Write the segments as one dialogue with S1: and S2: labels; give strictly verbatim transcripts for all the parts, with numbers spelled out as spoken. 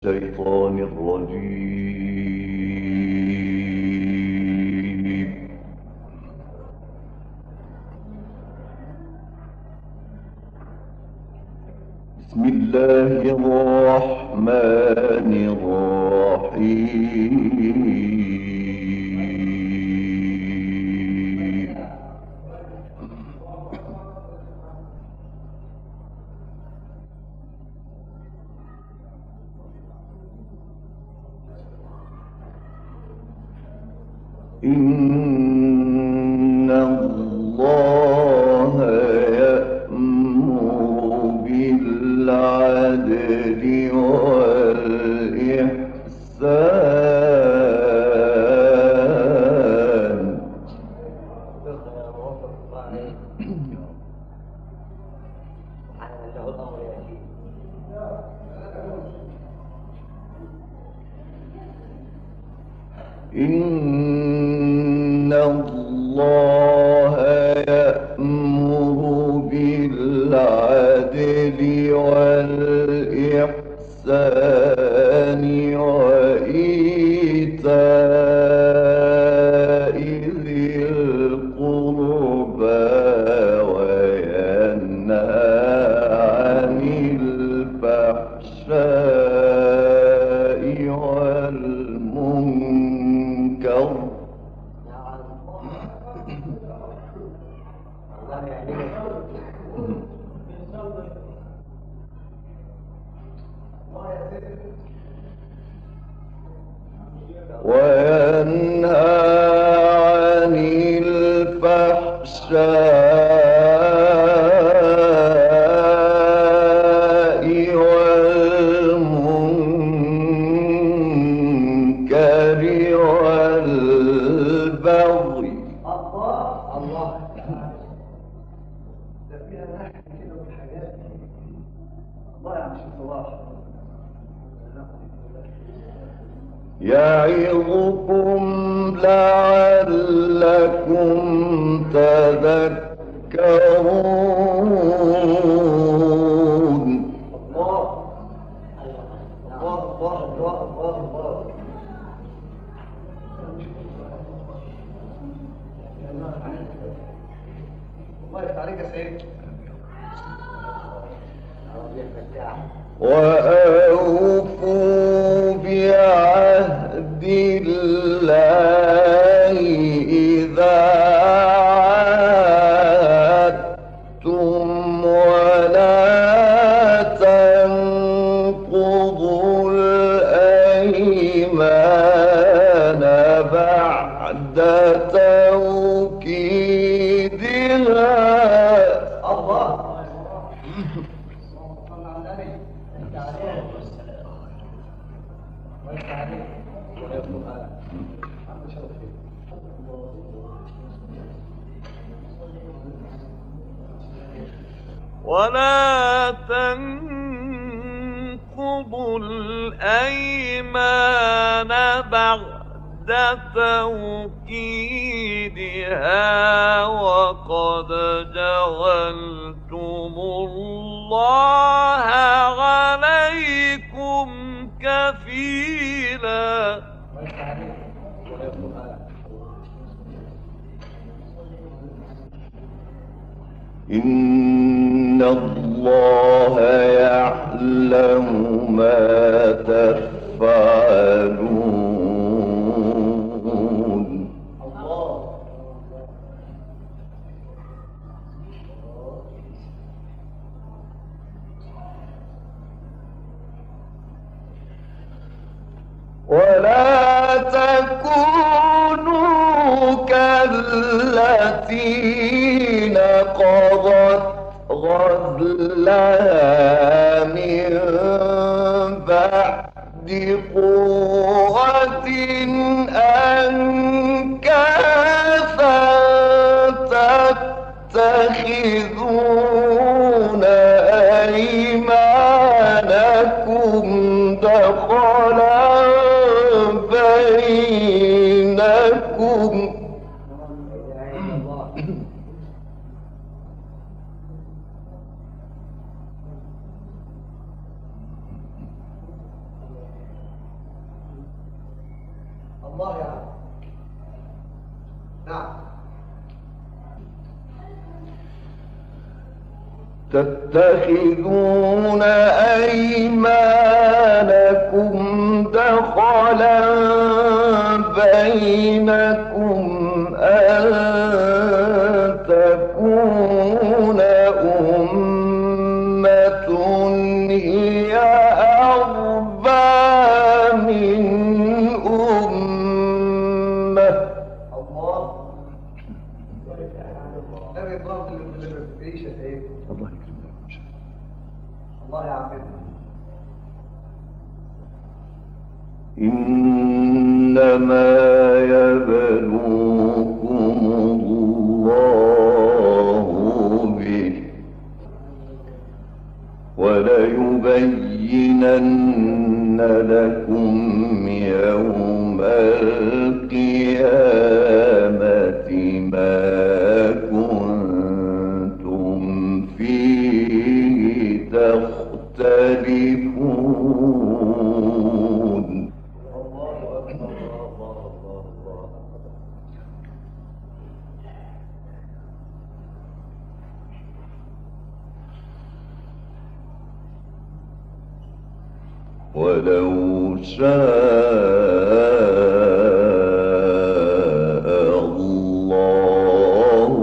S1: الشيطان الرجيم. بسم الله الرحمن الرحيم. إن الله يأمر بالعدل والإحسان إن الله يأمر بالعدل والإحسان وإيتاء ذي القربى وينهى عن الفحشاء والمنكر وينهى عن الفحشاء والمنكر والبغي. الله ده فيها ناحية كده والحاجات الله يا شيخ صلاح يعظكم لعلكم تذكرون. الله الله الله الله الله الله يفتح عليك يا سيد. وأوفوا بعهد الله إذا عاهدتم ولا تنقضوا الأيمان بعد توكيدها. الله
S2: ولا تنقضوا الأيمان بعد توكيدها وقد جعلتم الله عليكم كفيلا.
S1: إن الله يعلم ما تفعلون. ولا تكونوا كالتي نقضت غزلها من بعد قوة أنكاثا تتخذون أيمانكم دخلا بينكم. الله يا عم. نعم.
S3: تتخذون أيمانكم دخلا بينكم أن تكون أمة هي أربى من أمة.
S1: الله. أبي قاتل اللي بيعيش إيه؟
S3: الله يكرمك.
S1: الله يعافيك.
S3: إنما يبلوكم الله به وليبينن لكم يوم القيامة ما كنتم فيه تختلفون.
S1: الله أكبر. الله الله الله.
S3: ولو شاء الله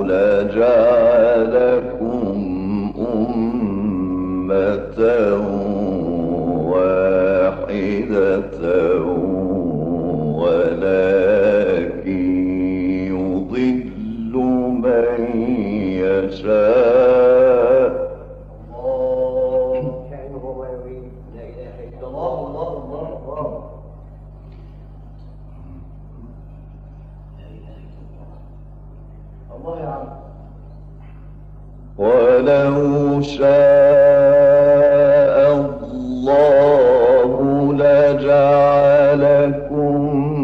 S3: لجعلكم أمة واحدة ولكن يضل من يشاء.
S1: الله كأنه هو يريد. لا إله إلا الله. الله الله الله. الله يا عم.
S3: ولو شاء الله لجعلكم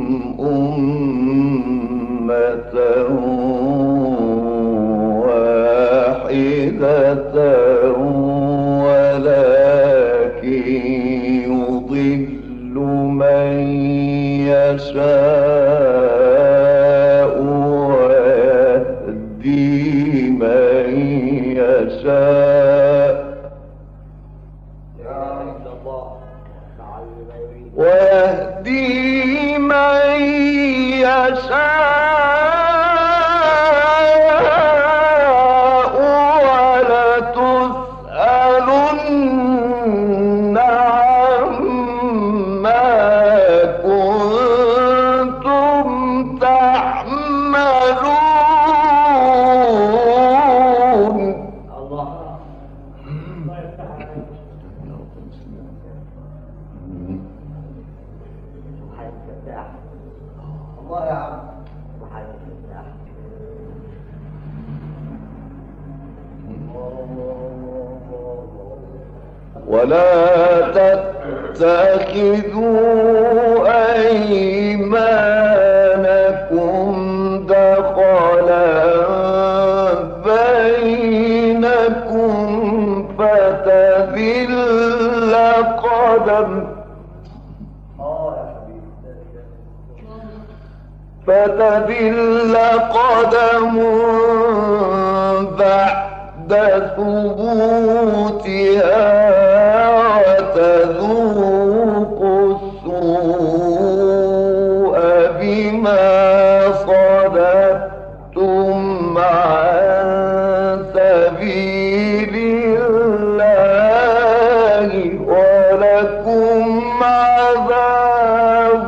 S3: أمة واحدة ولكن يضل من يشاء ويهدي من يشاء
S1: لا إله إلا الله. فعل ما يريد.
S3: ويهدي من يشاء ولتسألن عما كنتم تعملون.
S1: الله. الله يفتح عليك. حي الفتاح. الله يا عم. حي الفتاح.
S3: ولا تتخذوا أيمانكم دخلا بينكم فتذل قدم
S1: اه يا حبيبي.
S3: فتذل قدم بعد ثبوتها وتذوقوا السوء بما صددتم عن سبيل الله ولكم عذاب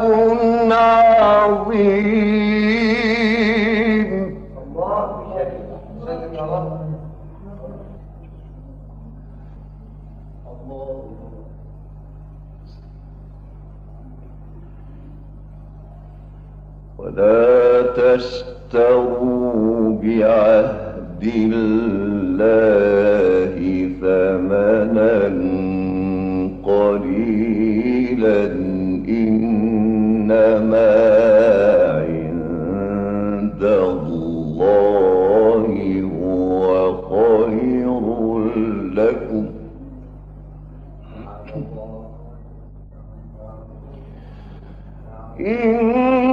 S3: عظيم.
S1: الله بشكل سلم يا رب. الله.
S3: ولا تشتروا بعهد الله ثمنا قليلا إنما عند الله هو خير لكم إن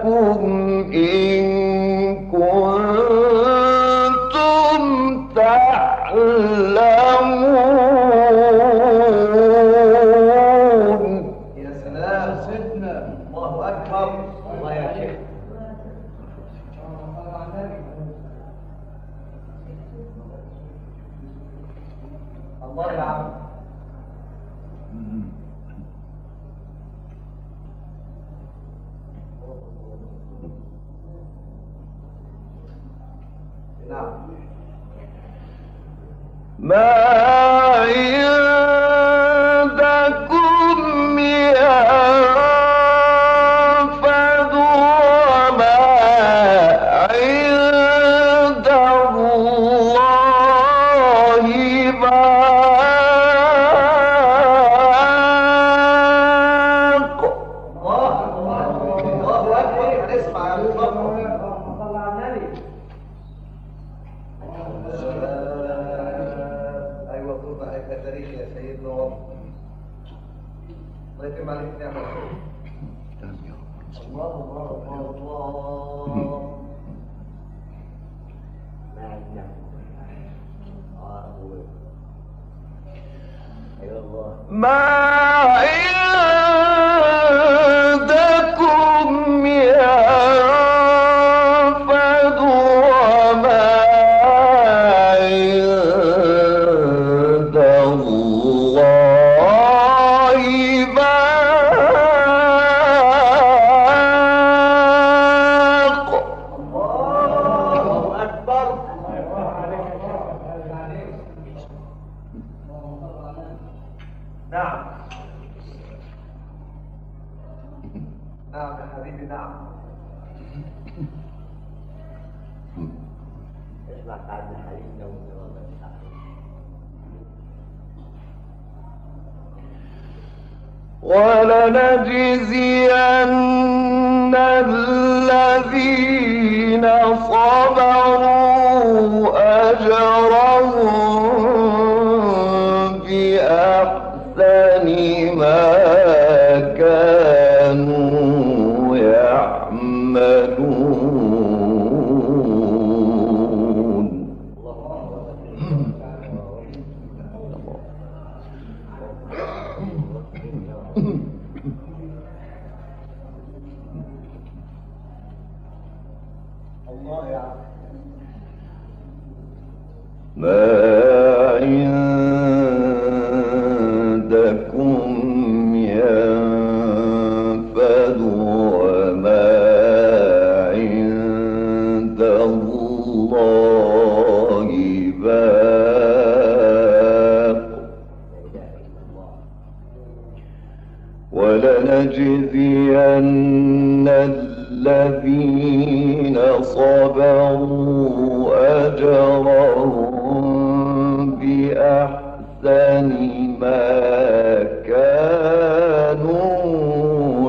S3: لكم إن كنتم تعلمون.
S1: يا سلام سيدنا، الله أكبر. الله يا شيخ. الله يا عم. نعم.
S3: ما عندكم ينفد وما عند الله باق.
S1: الله الله أكبر. اسمع يا مصطفى. أيوة طول عليك تاريخ يا سيدنا رب. الله يتم عليك نعمة. الله الله الله الله. نعم نعم. آه أبوي. أيوة الله.
S3: ما عندكم ينفد وما عند الله باق.
S1: الله أكبر. نعم نعم يا حبيبي. نعم. اسمع تعال حبيبنا
S3: ولنجزين الذين صبروا أجرهم بأحسن ما كانوا يعملون.
S1: الله يا عم.
S3: ما عندكم ينفد وما عند الله باق. ولنجزين الذين صبروا أجرهم بأحسن ما كانوا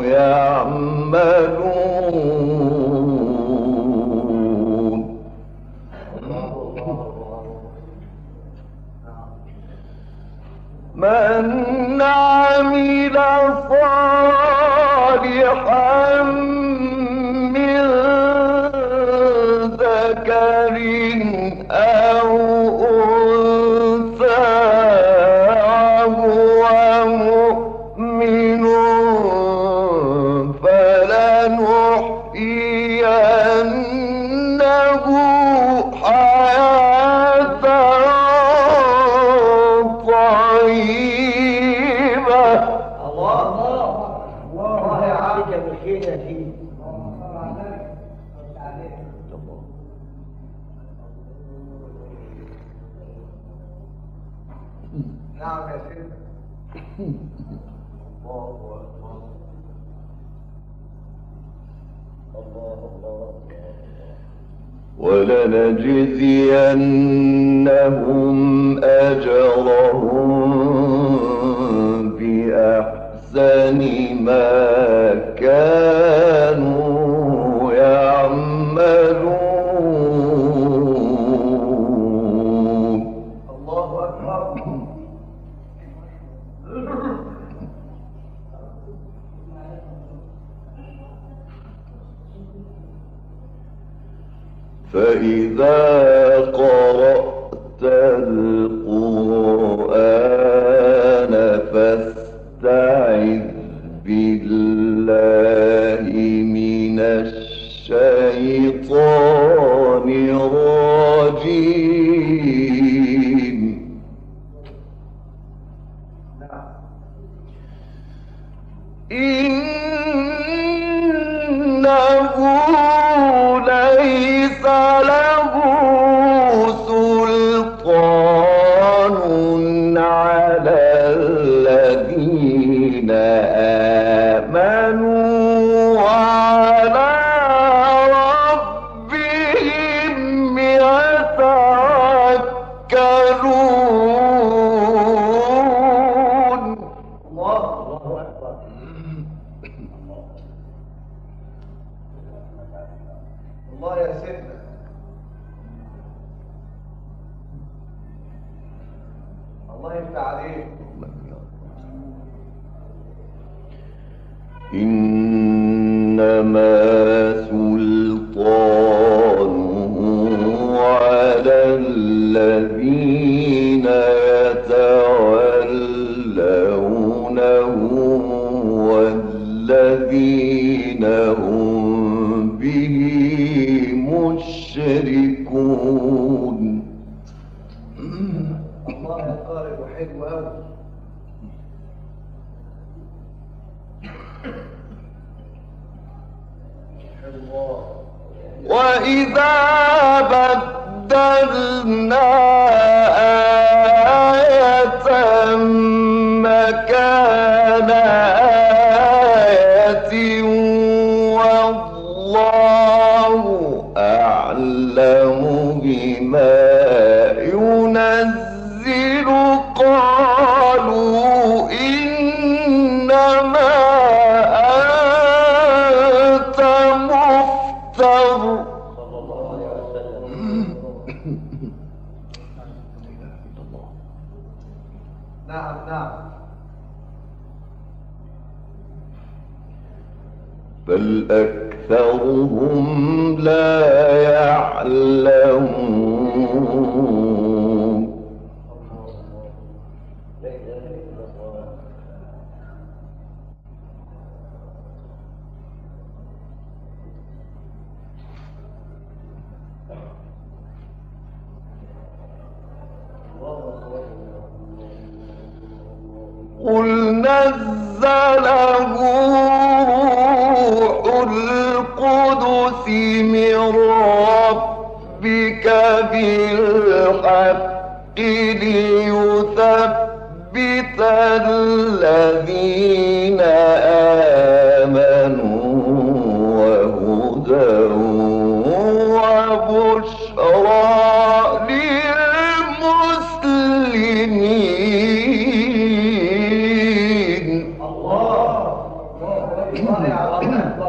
S3: يعملون. من عمل صالحا من ذكر أو أنثى وهو مؤمن فلنحيينه حياة طيبة.
S1: الله الله الله يا عم. بالخير يا سيدي. نعم يا سيدي. الله الله الله.
S3: ولنجزينهم أجرهم بأحسن ما كانوا يعملون.
S1: الله أكبر.
S3: فإذا قرأت القرآن فاستعذ بالله من الشيطان الرجيم. إنه ليس له سلطان على الذين آمنوا وعلى ربهم يتوكلون.
S1: الله الله أكبر. الله يا سيدنا. الله يفتح عليك.
S3: إنما سلطانه على الذين يتولونه والذين هم به مشركون.
S1: الله يا قارئ وحلو أوي.
S3: وإذا بدلنا آية مكان آية والله أعلم بما ينزل قالوا إنما أنت مفتر.
S1: صلى الله عليه وسلم. نعم نعم.
S3: بل أكثرهم لا يعلمون.
S1: لا إله إلا الله.
S3: قل نزله روح القدس من ربك بالحق ليثبت الذين آمنوا وهدى وبشرى للمسلمين.
S1: الله الله يا الله أكبر.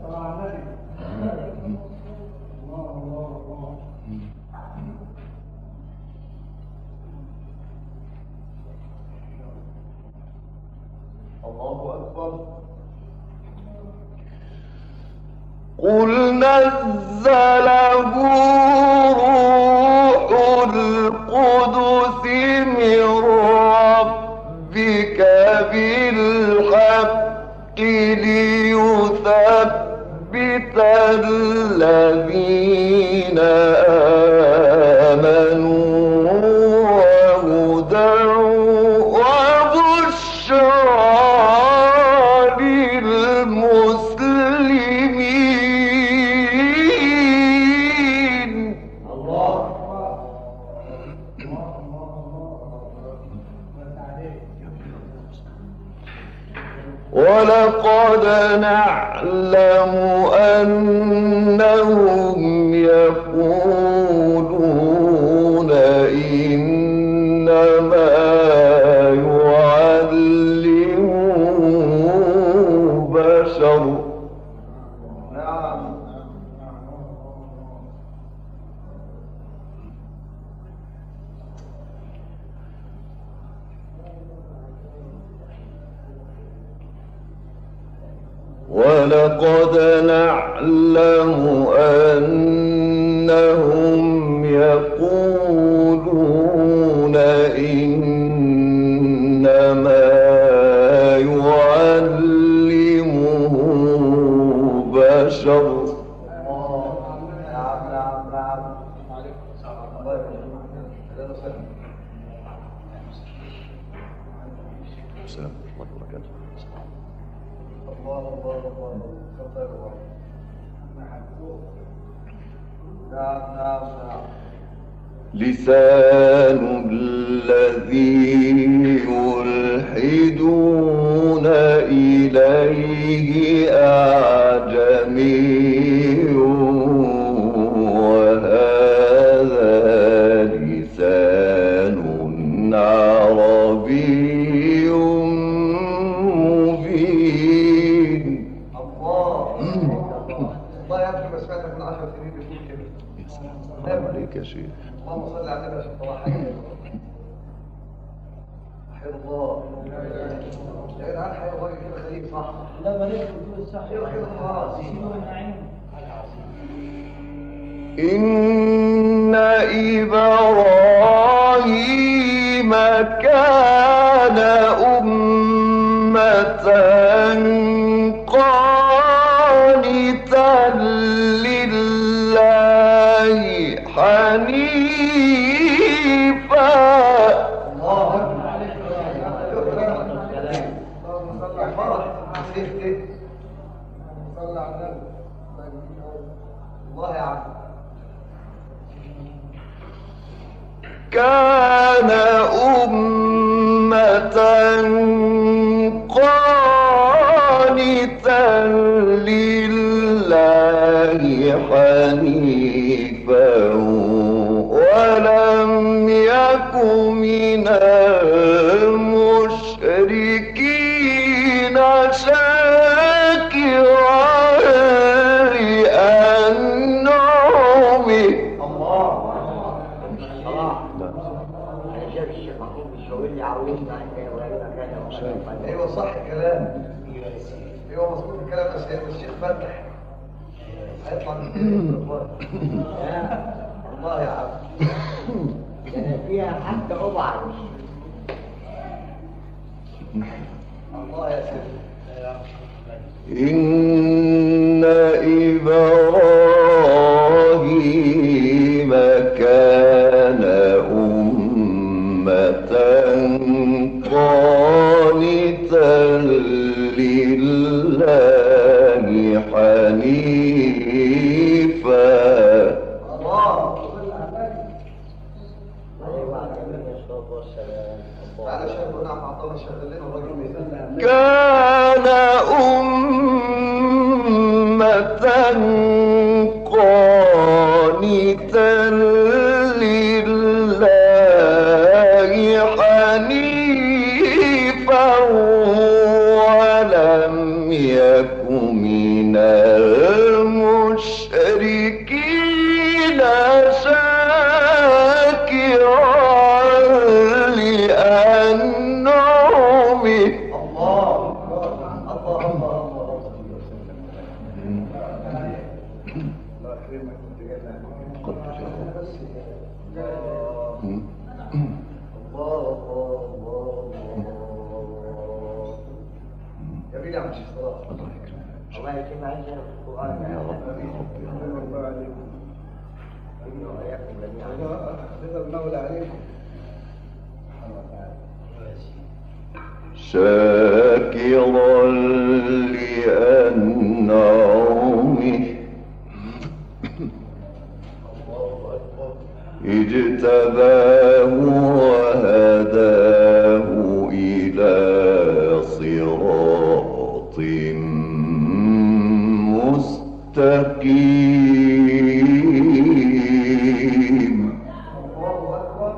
S1: الله أكبر.
S3: قل نزله روح القدس من ربك بالحق ليثبت الذين آمنوا وهدى وبشرى للمسلمين.
S1: الله
S3: ولقد نعلم أنهم يقولون إنما يعلمه بشر.
S1: نعم.
S3: ولقد نعلم أنهم السلام ورحمة الله وبركاته.
S1: الله الله الله الله. نعم نعم نعم.
S3: لسان الذي يلحدون إليه أعجمي وهذا لسان عربي مبين.
S1: الله الله يا ابني ما سمعتك من عشر سنين بتقول كده.
S3: يا سلام عليك يا شيخ.
S1: اللهم صل على النبي عشان طلع حاجه. حي الله. يا جدعان حي الله كده خليك صح.
S4: لا ما ليه بتقول الصح.
S1: ايوه كده خلاص.
S3: إن إبراهيم كان أمة قانتا لله حنيفا.
S1: الله اكبر عليك يا سلام. اللهم صل على النبي. صل على النبي. الله يا عم.
S3: كان أمة قانتا لله حنيفا ولم يك من المشركين شاكرا لأنعمه.
S1: ايوه صح الكلام. ايوه مظبوط الكلام بس الشيخ فتح هيطلع من الله يا عم.
S4: يعني فيها حتى أبعد.
S1: الله يا سيدي.
S3: إن إبراهيم كان أمة قانتا لله حنيفا.
S1: الله. تعالى شايف نعم عطانا شغل لنا الراجل ميزان.
S3: كان أمة قانتا لله حنيفا ولم يك من المشركين شاكرا لأنعمه.
S1: الله الله الله الله. الله يكرمك وانت جاي. الله الله الله الله. جميل يا عم الشيخ صلاح.
S3: الله يكرمك.
S4: الله يكرم عندنا في القرآن.
S3: يا رب يا رب يا رب.
S1: الله عليكم.
S4: إنه وإياكم جميعا.
S1: رضا المولى عليكم.
S3: شاكرا لأنعمه اجتباه وهداه إلى صراط مستقيم.
S1: الله أكبر.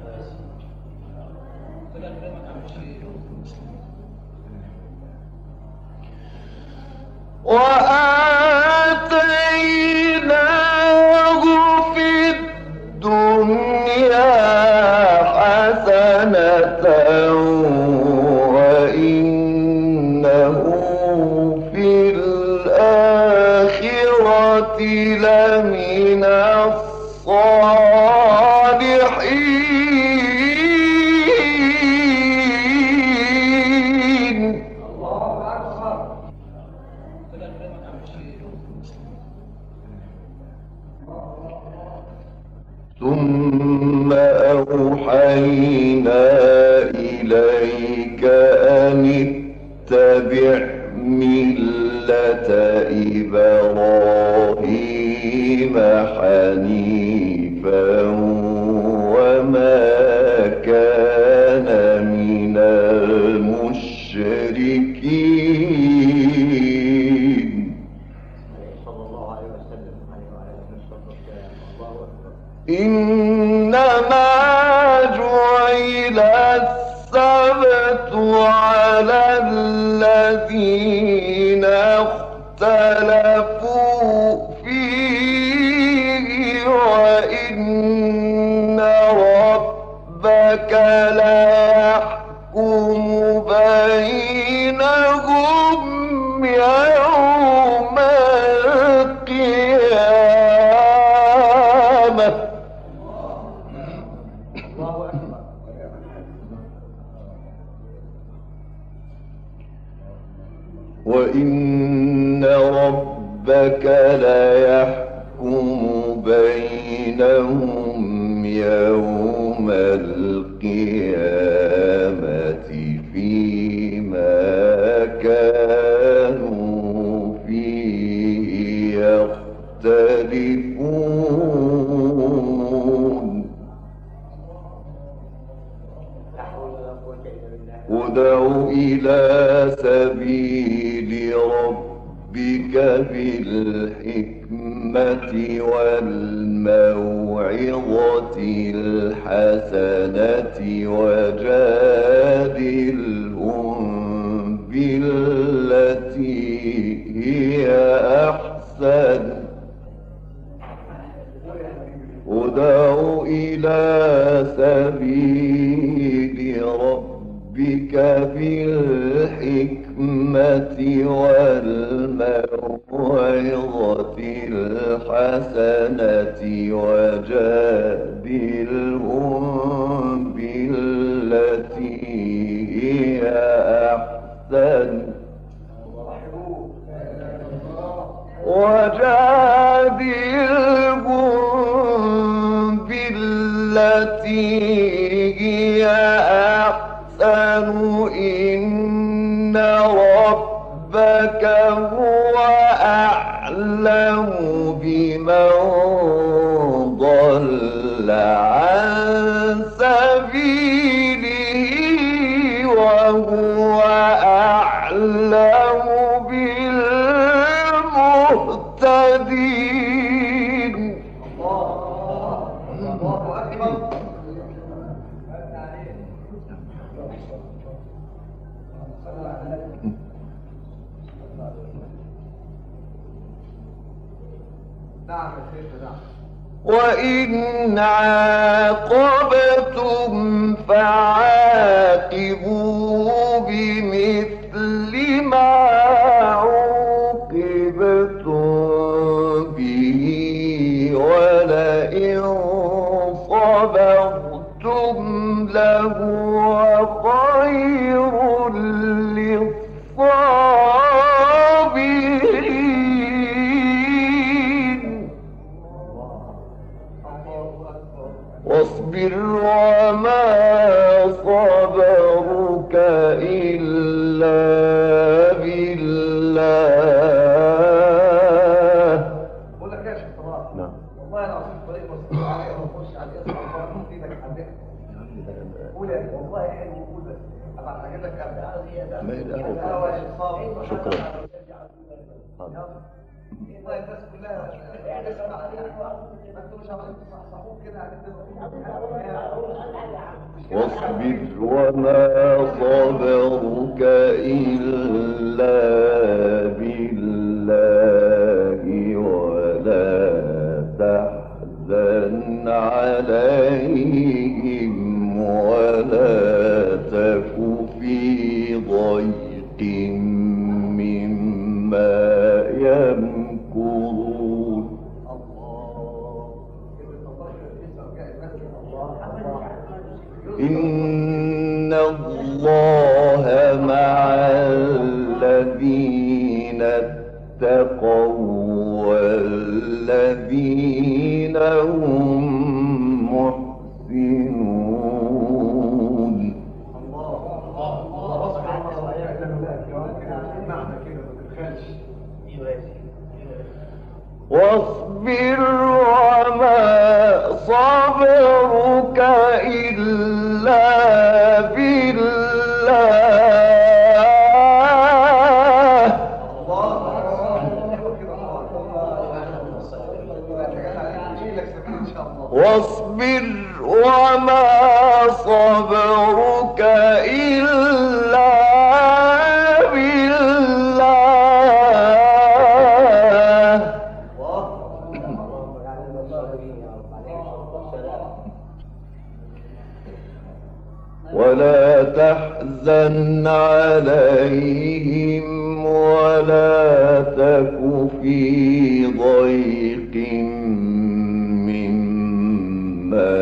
S3: وآتيناه في الدنيا حسنة وإنه في الآخرة لمن الصالحين.
S1: الله أكبر.
S3: ثم أوحينا إليك أن حنيفا وما كان من المشركين.
S4: صلى الله عليه وسلم.
S3: إنما جعل السبت على الذين اختلفوا فيه وإن ربك ليحكم بينهم يوم القيامة.
S4: الله أكبر.
S3: وإن ربك ليحكم بينهم يوم القيامة فيما كانوا فيه يختلفون. ادع إلى سبيل ربك بالحكمة والموعظة الحسنة وجادلهم بالتي هي أحسن. ادع إلى سبيل ربك بالحكمة والموعظة الحسنة وجادلهم بالتي هي أحسن. وجادلهم بالتي هي أحسن إن ربك هو أعلم بمن ضل عن سبيله وهو أعلم بالمهتدين.
S1: الله أكبر. نعم يا سيدنا. نعم.
S3: وإن عاقبتم فعاقبوا بمثل ما عوقبتم به ولئن صبرتم لهو خير للصابرين. واصبر وما صبرك إلا بالله.
S1: بقول لك يا شيخ طلال.
S3: نعم.
S1: والله العظيم الطريق مسؤول عليه ونخش على الاسم الله يدينك عليك. قول يا والله حلو قول بس. ابقى هجيب لك قبل.
S3: ما هي القهوة؟
S1: القهوة يا شيخ.
S3: شكرا.
S1: والله الناس كلها تسمع ما انتوا مش عمالين تصحصحوه كده
S3: واصبر وما صبرك إلا بالله ولا تحزن عليهم ولا تك في ضيق مما يمكرون. إن الله مع الذين اتقوا والذين هم محسنون.
S1: الله الله الله. معنى كده ما تتخيلش.
S3: واصبر وما صبرك إلا بالله واصبر وما صبرك إلا بالله ولا تحزن عليهم ولا تك في ضيق مما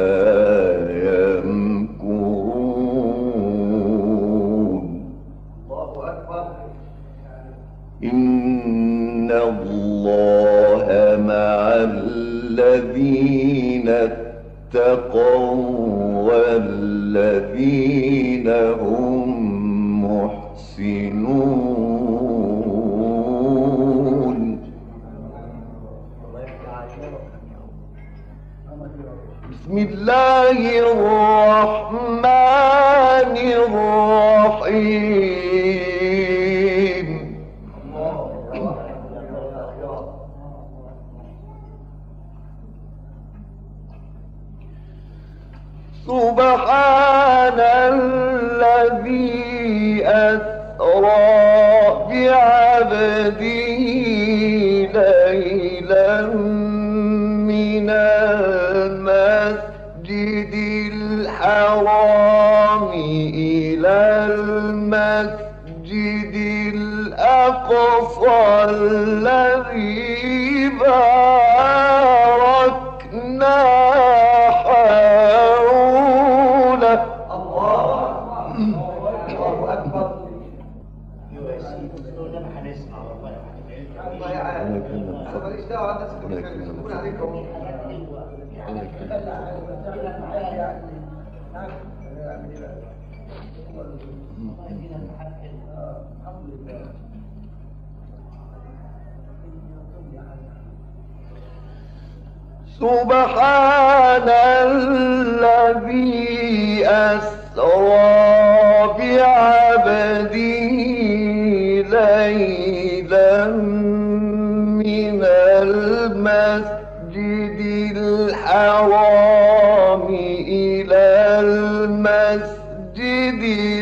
S3: يمكرون إن الله مع الذين اتقوا والذين هم محسنون بسم الله الرحمن الرحيم سبحان الذي أسرى بعبده ليلا من المسجد الحرام إلى المسجد الأقصى الذي باركنا سبحان الذي أسرى بعبده ليلا من المسجد الحرام إلى المسجد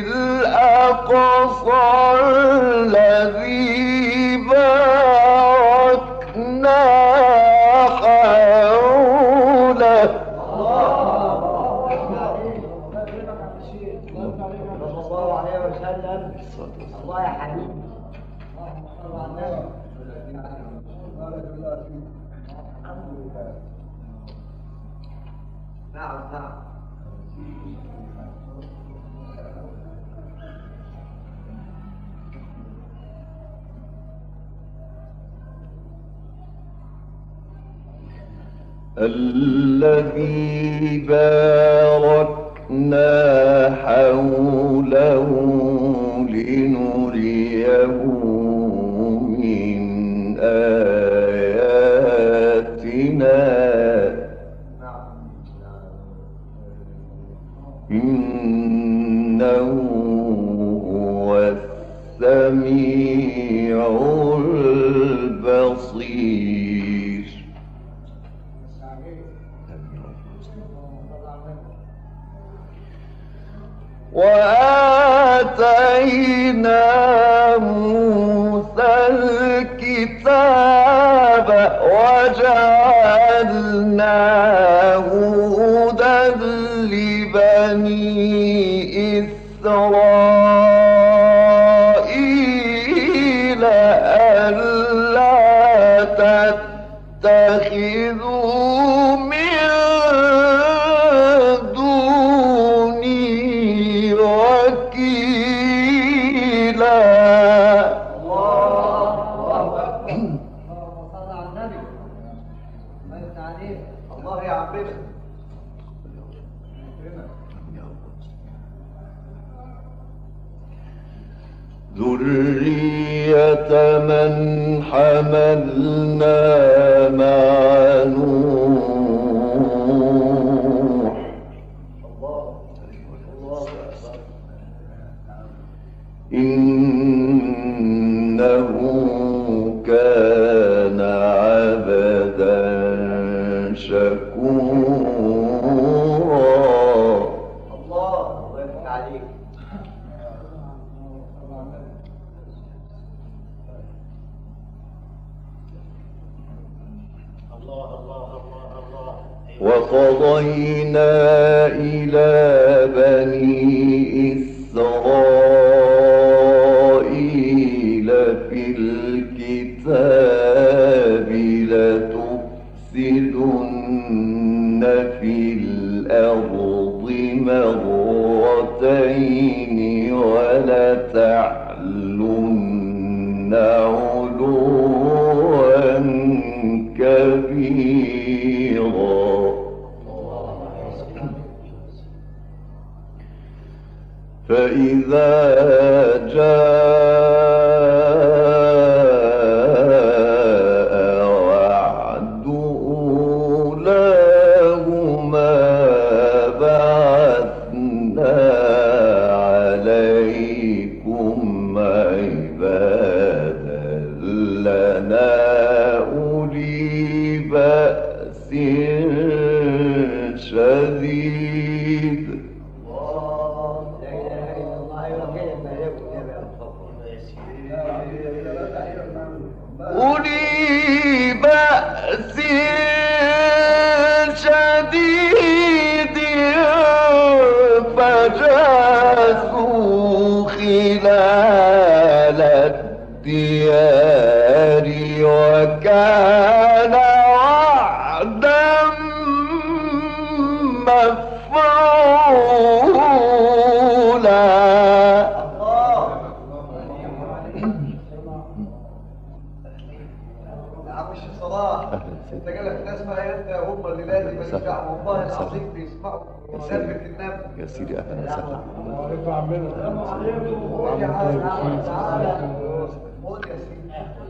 S3: الأقصى الذي باركنا حوله
S4: الله يا حبيبي
S1: نعم نعم
S3: الذي باركنا حوله لنريه من آياتنا إنه هو السميع البصير وآتينا موسى الكتاب وجعلناه هدى لبني إسرائيل ألا تتخذوا من دوني وكيلا.
S1: الله يا عبيد
S3: ذرية بقية من حملنا مع نوح إنه كان عبدا شكورا.
S1: الله الله يفتح عليك.
S3: وقضينا إلى بني إسرائيل في الكتاب لتفسدن في الأرض مرتين ولتعلن علوا كبيرا. فإذا جاء وعد أولاهما بعثنا عليكم عبادا لنا أولي بأس شديد أولي بأس شديد فجاسوا خلال الديار وكان وعدا مفعولا.
S1: انت جالك ناس معايا انت هم اللي لازم يسمعوا والله العظيم بيسمعوا وسلمة النبي
S3: يا سيدي اهلا وسهلا.
S1: خد يا سيدي.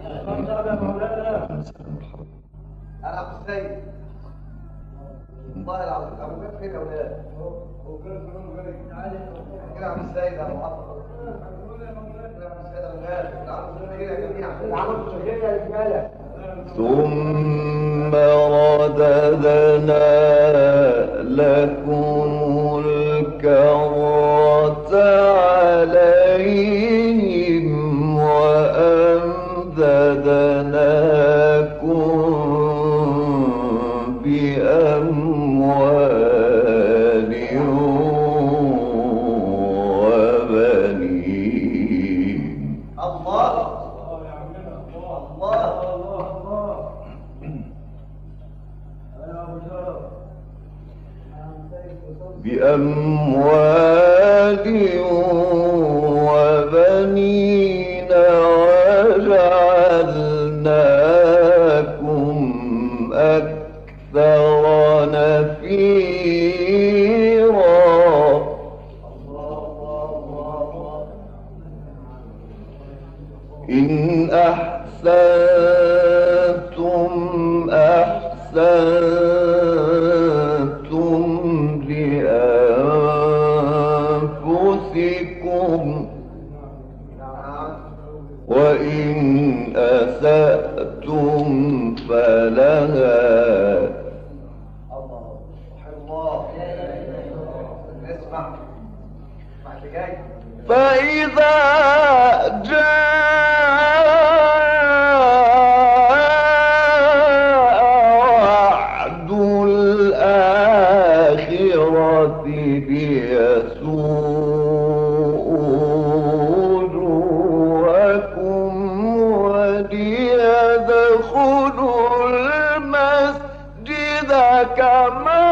S1: انا عبد السيد والله العظيم ابو بكر فين يا اولاد؟ كده عبد السيد ابو عبد
S3: ثم رددنا لكم الكرة عليهم وأمددناكم بأموال وبنين.
S1: الله الله
S3: بأموال وبنين وجعلناكم أكثر نفيرا. إن أحسنتم أحسنتم لأنفسكم وإن أسأتم فلها.
S1: الله اسمع اسمع اللي جاي.
S3: فإذا جاء وعد الآخرة ليسوء وجوهكم وليدخلوا المسجد كما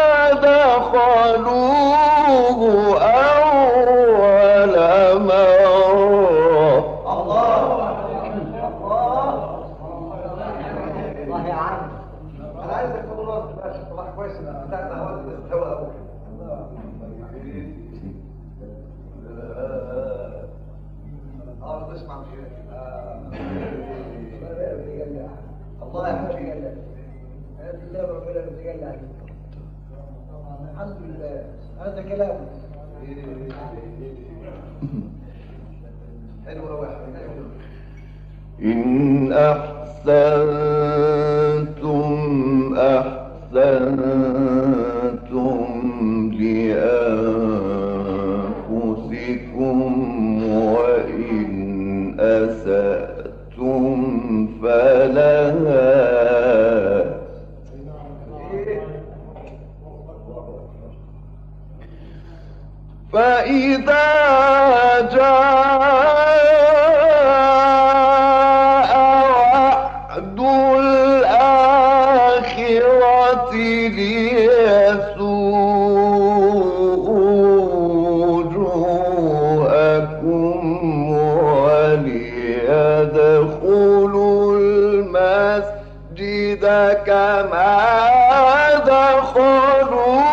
S3: دخلوه أول مرة.
S1: الله الله
S4: يا عم.
S1: انا عايزك تقول له باشا صباح كويس بتاعنا هو اللي استوى اول. اه بسمع فيها الله يا حبيبي
S5: الله ربنا يتجلى عليك. الحمد لله هذا كلام
S1: حلو قوي يا حبيبي.
S3: إن أحسنتم أحسنتم لأنفسكم وإن أسأتم فلها. فإذا جاء وعد الآخرة ليسوءوا وجوهكم وليدخلوا المسجد كما دخلوا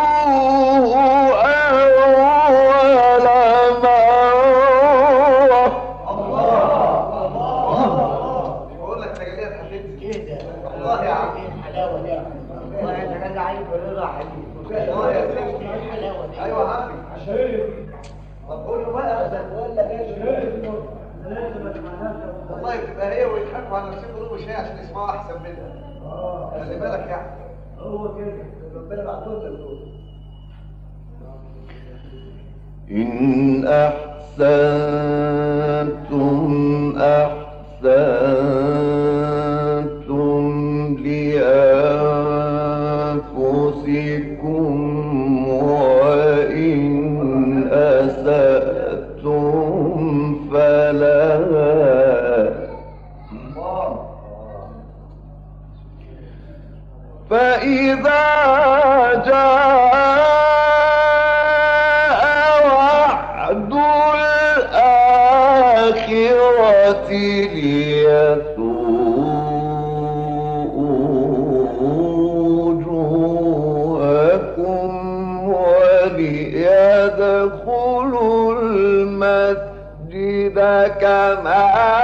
S1: والله بتبقى هي ويضحكوا على نفسهم يقولوا شيء عشان يسمعوا احسن منها. خلي بالك يعني
S5: هو كده ربنا بعتهم لك.
S3: إن أحسنتم أحسنتم لأنفسكم وإن أسأتم فلها. فإذا جاء وعد الآخرة ليسوءوا وجوهكم وليدخلوا المسجد كما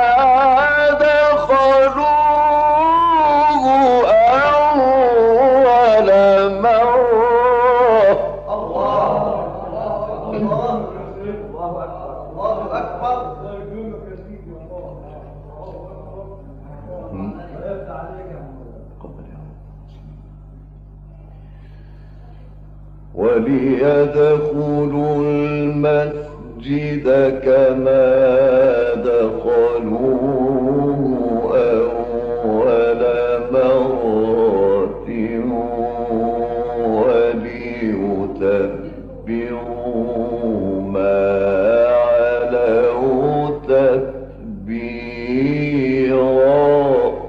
S3: دخلوه أول مرة.
S1: الله الله الله أكبر.
S3: وليدخلوا المسجد كما دخلوه أول مرة وليتبروا ما علوا تتبيرا.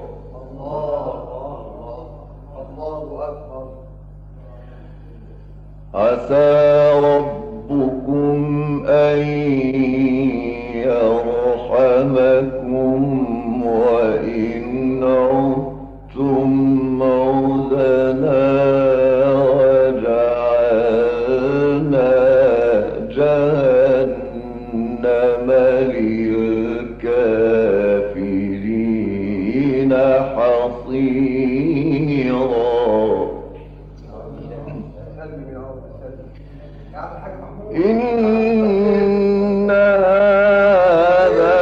S3: عسى ربكم أن يرحمكم وإن عدتم عدنا وجعلنا جهنم للكافرين حصيرا. إن هذا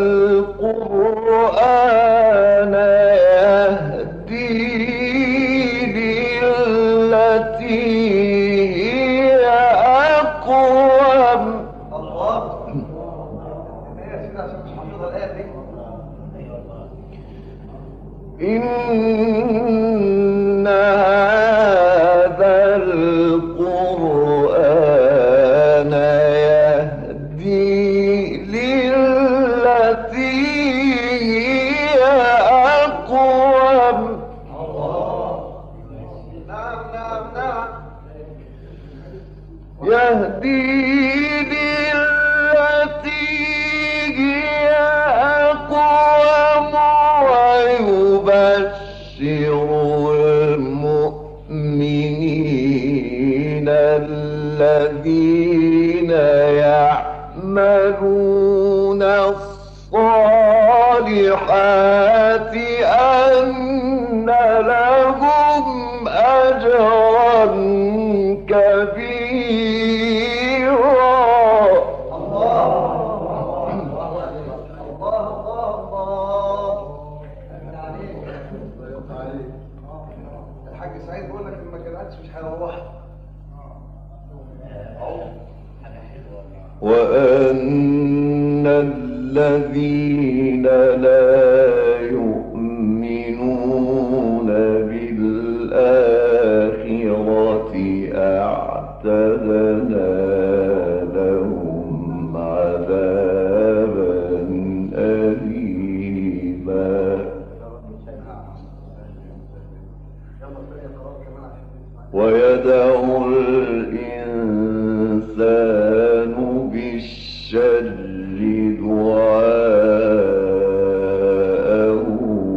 S3: القرآن يهدي للتي هي أقوم.
S1: الله يا سيدي عشان مش حافظها الآية دي.
S3: إن هذا القرآن يهدي للتي هي أقوم.
S1: نعم نعم نعم.
S3: يهدي للتي هي أقوم ويبشر المؤمنين الذين يعملون الصالحات
S1: سعيد بيقول لك لما جرأتش مش هيروح.
S3: وأن الذين لا يؤمنون بالآخرة أعتدنا لهم عذابا أليما ويدعو الإنسان بالشر دعاءه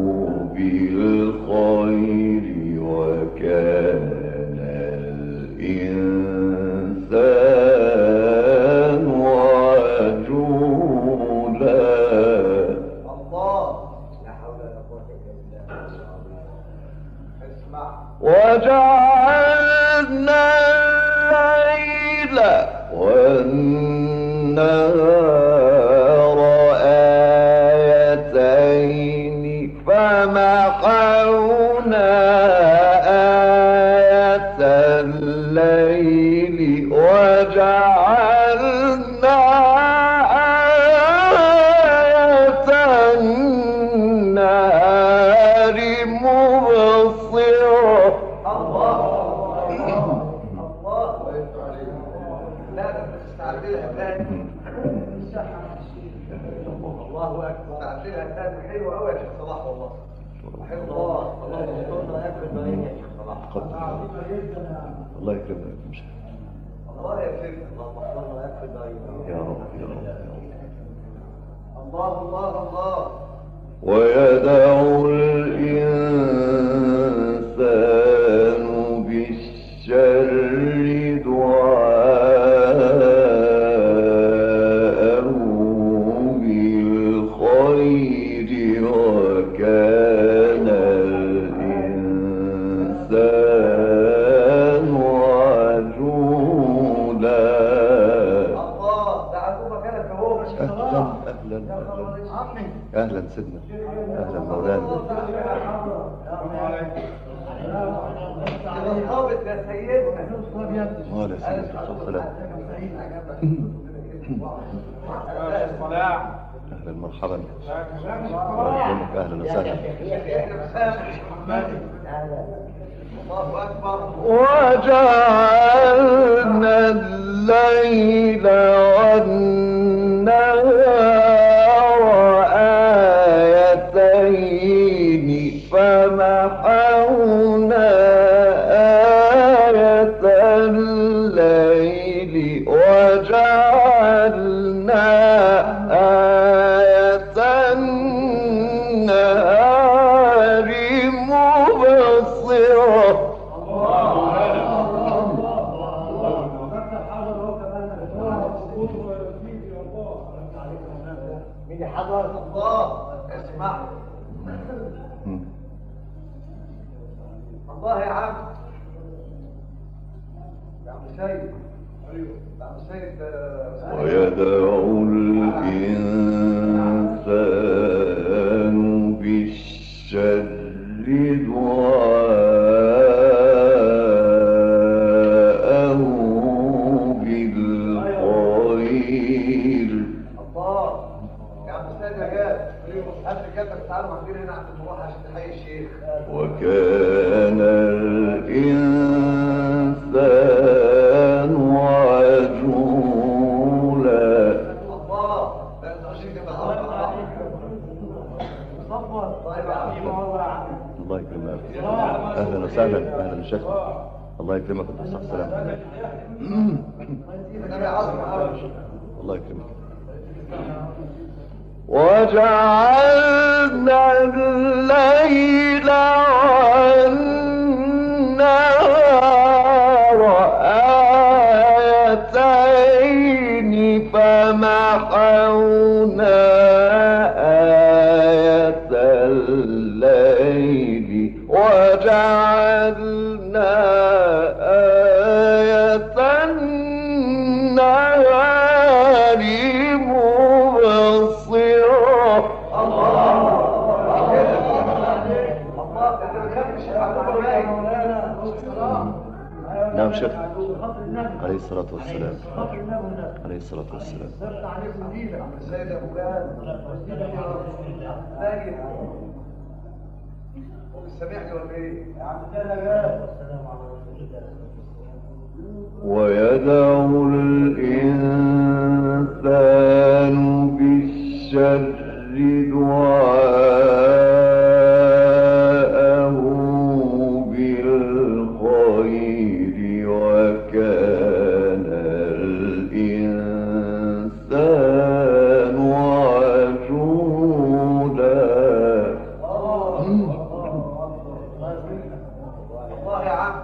S3: بالخير وكان الإنسان عجولا.
S1: الله لا حول ولا قوة إلا بالله. اسمع.
S3: وجعلنا الليل والنهار آيتين فمحونا آية الليل وجعلنا آية النهار مبصرة.
S1: الله الله لا تستعملها تاني. الله اكبر. تعديلها تاني حلوه قوي يا شيخ صلاح والله. حلو الله الله يسترنا ياكل ضريح يا شيخ صلاح.
S3: الله يكرمك.
S1: الله يا سيدي الله يسترنا ياكل ضريح
S3: يا رب يا رب يا رب.
S1: الله الله الله.
S3: ويدعو الإنسان بالشر دعاءه بالخير وكان الإنسان عجولا.
S1: الله ده عجوبه كانت اهو مش
S3: أهلا أهلا
S1: عمي.
S3: أهلا سيدنا أهلا مولانا.
S1: الخابط يا سيدنا.
S3: وعلى سيدنا السلام. أهلا مرحبا. أهلا وسهلا.
S1: الله اكبر.
S3: وجعلنا الليل والنهار آيتين فمحونا آية الليل وجعلنا آية النهار مبصرة.
S1: من حضرة الله اسمع. الله يا عم يا عم سيد. ايوه يا عم سيد.
S3: ويدعو الإنسان بالشر دعاءه بالخير.
S1: الله يا عم سيد يا جاد. هات رجالتك تعالوا عندنا هنا عند المروحه عشان تحيي الشيخ.
S3: وكان الإنسان عجولا.
S1: الله لا تخشي كده صفوه. طيب يا عم
S3: الله يكرمك. أهلا وسهلا. أهلا وسهلا. الله يكرمك وتصحى السلام.
S1: النبي عظم عرش.
S3: الله يكرمك. وجعلنا الليل والنهار آيتين فمحونا آية الليل وجعلنا آية النهار مبصرة.
S1: الله الله ده ما كانش
S3: نعم شيخ عليه الصلاة والسلام عليه الصلاة والسلام.
S1: سيد ابو جهل ماجد سامعني ولا ايه؟ يا عم السلام عليكم.
S3: ويدعو الإنسان بالشر دعاءه بالخير وكان الإنسان عجولا.
S1: الله يا عم.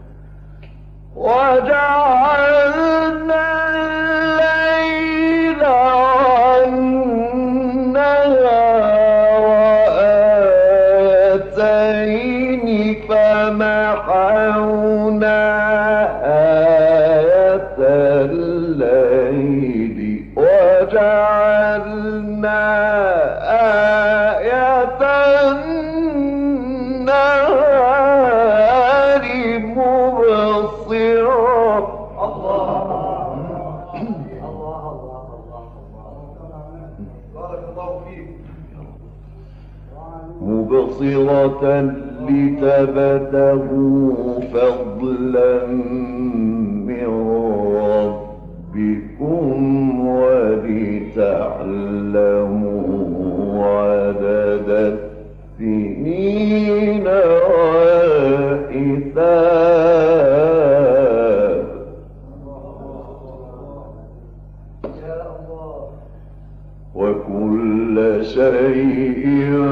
S3: وجعلنا الليل والنهار آيتين فمحونا آية الليل وجعلنا آية النهار مبصرة. مبصرة لتبتغوا فضلا من ربكم ولتعلموا عدد السنين والحساب. وكل شيء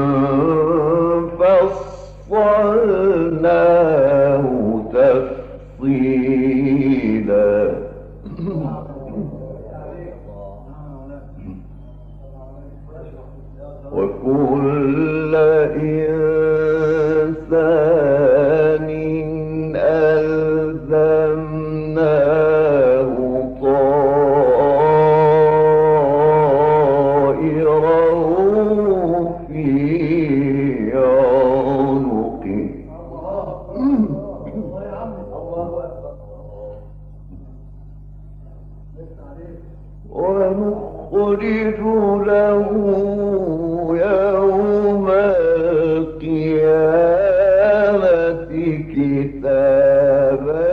S3: فصلناه تفصيلا. وكل إنسان ألزمناه طائره في عنقه. ونخرج له يوم القيامة كتابا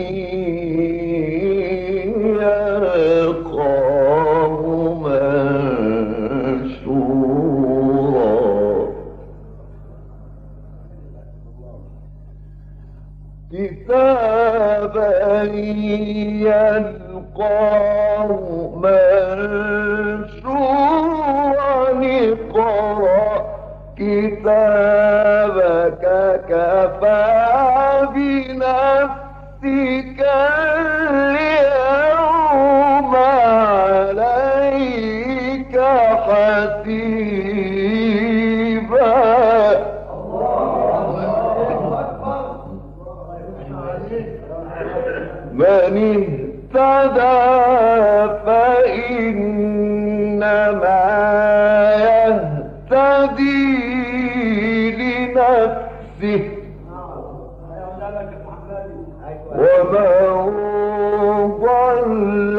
S3: يلقاه منشورا. كتابا يلقاه منشورا اقرأ كتابك كفى بنفسك اليوم عليك حسيبا. من اهتدى فإنما يهتدي لنفسه ومن ضل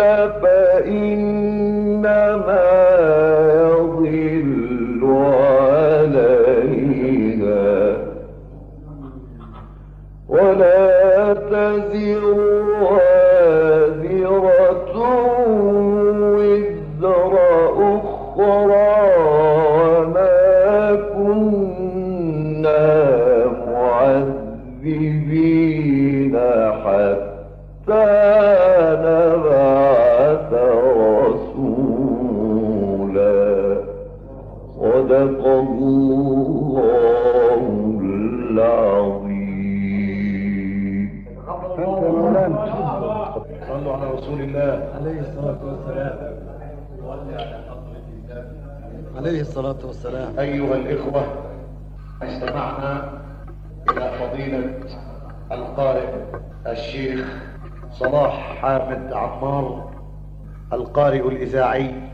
S3: فإنما يضل عليها ولا تزر وازرة وزر أخرى وما كنا معذبين حتى نبعث رسولا. صدق الله العظيم.
S1: صلوا على رسول الله
S5: عليه الصلاة والسلام. عليه الصلاة والسلام.
S1: أيها الإخوة، استمعنا إلى فضيلة القارئ الشيخ صلاح حامد عمار القارئ الإذاعي